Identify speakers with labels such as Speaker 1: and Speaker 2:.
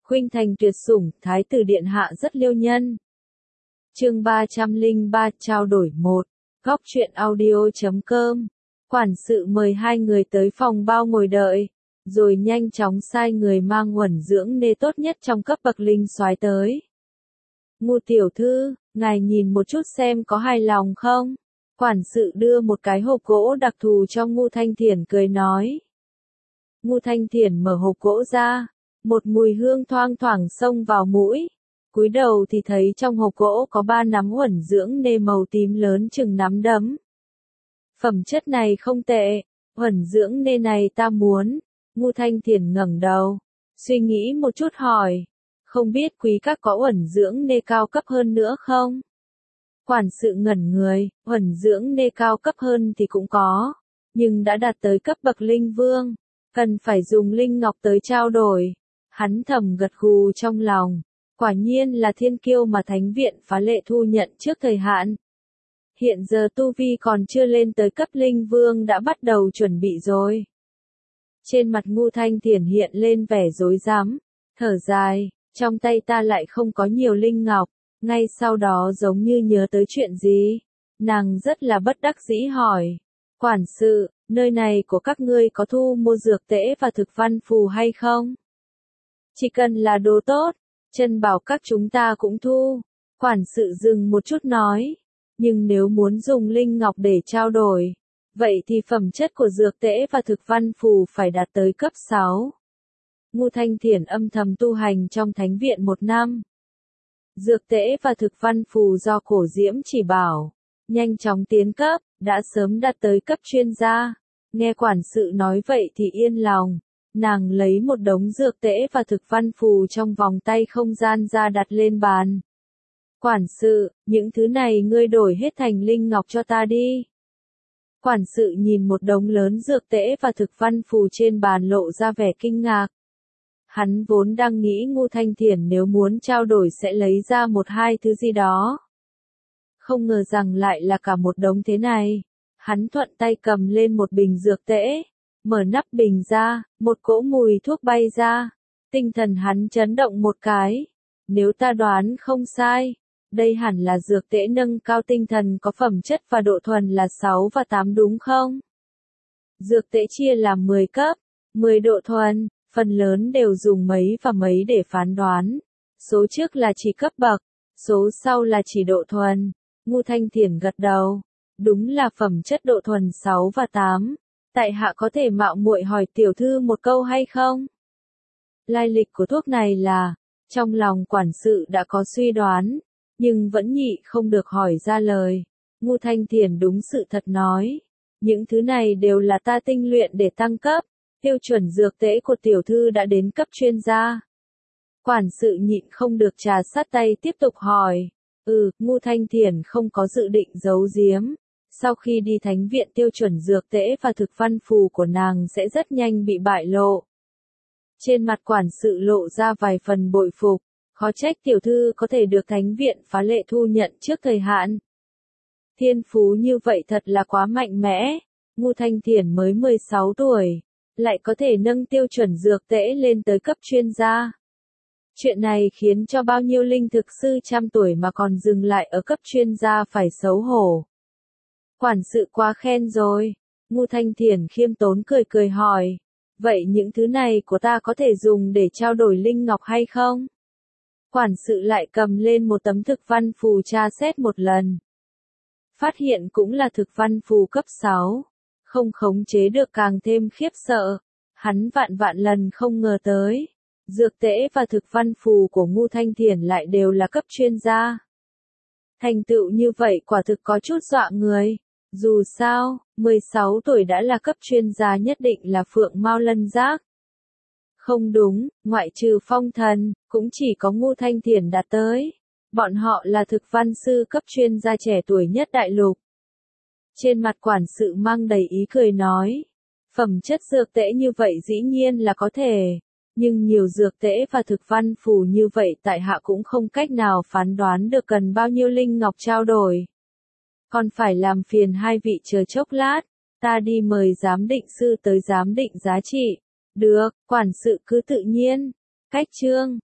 Speaker 1: Khuynh thành tuyệt sủng, thái tử điện hạ rất liêu nhân. Chương 303 trao đổi 1. Góc truyện audio.com. Quản sự mời hai người tới phòng bao ngồi đợi, rồi nhanh chóng sai người mang uẩn dưỡng nê tốt nhất trong cấp bậc linh soái tới. Ngô tiểu thư, ngài nhìn một chút xem có hài lòng không? Quản sự đưa một cái hộp gỗ đặc thù cho Ngô Thanh Thiển cười nói. Ngô Thanh Thiển mở hộp gỗ ra, một mùi hương thoang thoảng xông vào mũi. Cúi đầu thì thấy trong hộp gỗ có 3 nắm uẩn dưỡng nê màu tím lớn chừng nắm đấm. Phẩm chất này không tệ, uẩn dưỡng nê này ta muốn. Ngô Thanh Thiển ngẩng đầu, suy nghĩ một chút hỏi, không biết quý các có uẩn dưỡng nê cao cấp hơn nữa không? Quản sự ngẩn người, uẩn dưỡng nê cao cấp hơn thì cũng có, nhưng đã đạt tới cấp bậc linh vương, cần phải dùng linh ngọc tới trao đổi. Hắn thầm gật gù trong lòng, quả nhiên là thiên kiêu mà thánh viện phá lệ thu nhận trước thời hạn. Hiện giờ tu vi còn chưa lên tới cấp linh vương đã bắt đầu chuẩn bị rồi. Trên mặt Ngô Thanh Thiển hiện lên vẻ rối rắm, thở dài, trong tay ta lại không có nhiều linh ngọc. Ngay sau đó giống như nhớ tới chuyện gì, nàng rất là bất đắc dĩ hỏi, quản sự, nơi này của các ngươi có thu mua dược tễ và thực văn phù hay không? Chỉ cần là đồ tốt, chân bảo các chúng ta cũng thu. Quản sự dừng một chút nói, nhưng nếu muốn dùng linh ngọc để trao đổi, vậy thì phẩm chất của dược tễ và thực văn phù phải đạt tới cấp 6. Ngô Thanh Thiển âm thầm tu hành trong thánh viện 1 năm. Dược tễ và thực văn phù do cổ diễm chỉ bảo, nhanh chóng tiến cấp, đã sớm đạt tới cấp chuyên gia. Nghe quản sự nói vậy thì yên lòng, nàng lấy một đống dược tễ và thực văn phù trong vòng tay không gian ra đặt lên bàn. Quản sự, những thứ này ngươi đổi hết thành linh ngọc cho ta đi. Quản sự nhìn một đống lớn dược tễ và thực văn phù trên bàn lộ ra vẻ kinh ngạc. Hắn vốn đang nghĩ Ngô Thanh Thiển nếu muốn trao đổi sẽ lấy ra 1-2 thứ gì đó. Không ngờ rằng lại là cả một đống thế này. Hắn thuận tay cầm lên một bình dược tễ, mở nắp bình ra, một cỗ mùi thuốc bay ra. Tinh thần hắn chấn động một cái. Nếu ta đoán không sai, đây hẳn là dược tễ nâng cao tinh thần có phẩm chất và độ thuần là 6 và 8 đúng không? Dược tễ chia làm 10 cấp, 10 độ thuần. Phần lớn đều dùng mấy và mấy để phán đoán. Số trước là chỉ cấp bậc, số sau là chỉ độ thuần. Ngô Thanh Thiển gật đầu. Đúng là phẩm chất độ thuần 6 và 8. Tại hạ có thể mạo muội hỏi tiểu thư một câu hay không? Lai lịch của thuốc này là, trong lòng quản sự đã có suy đoán, nhưng vẫn nhị không được hỏi ra lời. Ngô Thanh Thiển đúng sự thật nói. Những thứ này đều là ta tinh luyện để tăng cấp. Tiêu chuẩn dược tễ của tiểu thư đã đến cấp chuyên gia. Quản sự nhịn không được trà sát tay tiếp tục hỏi. Ngô Thanh Thiển không có dự định giấu giếm. Sau khi đi thánh viện tiêu chuẩn dược tễ và thực văn phù của nàng sẽ rất nhanh bị bại lộ. Trên mặt quản sự lộ ra vài phần bội phục. Khó trách tiểu thư có thể được thánh viện phá lệ thu nhận trước thời hạn. Thiên phú như vậy thật là quá mạnh mẽ. Ngô Thanh Thiển mới 16 tuổi. Lại có thể nâng tiêu chuẩn dược tễ lên tới cấp chuyên gia. Chuyện này khiến cho bao nhiêu linh thực sư trăm tuổi mà còn dừng lại ở cấp chuyên gia phải xấu hổ. Quản sự quá khen rồi. Ngô Thanh Thiển khiêm tốn cười cười hỏi. Vậy những thứ này của ta có thể dùng để trao đổi linh ngọc hay không? Quản sự lại cầm lên một tấm thực văn phù tra xét một lần. Phát hiện cũng là thực văn phù cấp 6. Không khống chế được càng thêm khiếp sợ. Hắn vạn lần không ngờ tới. Dược tễ và thực văn phù của Ngô Thanh Thiển lại đều là cấp chuyên gia. Thành tựu như vậy quả thực có chút dọa người. Dù sao, 16 tuổi đã là cấp chuyên gia nhất định là phượng mao lân giác. Không đúng, ngoại trừ Phong Thần, cũng chỉ có Ngô Thanh Thiển đạt tới. Bọn họ là thực văn sư cấp chuyên gia trẻ tuổi nhất đại lục. Trên mặt quản sự mang đầy ý cười nói. Phẩm chất dược tễ như vậy dĩ nhiên là có thể. Nhưng nhiều dược tễ và thực văn phù như vậy tại hạ cũng không cách nào phán đoán được cần bao nhiêu linh ngọc trao đổi. Còn phải làm phiền hai vị chờ chốc lát. Ta đi mời giám định sư tới giám định giá trị. Được, quản sự cứ tự nhiên. Cách chương.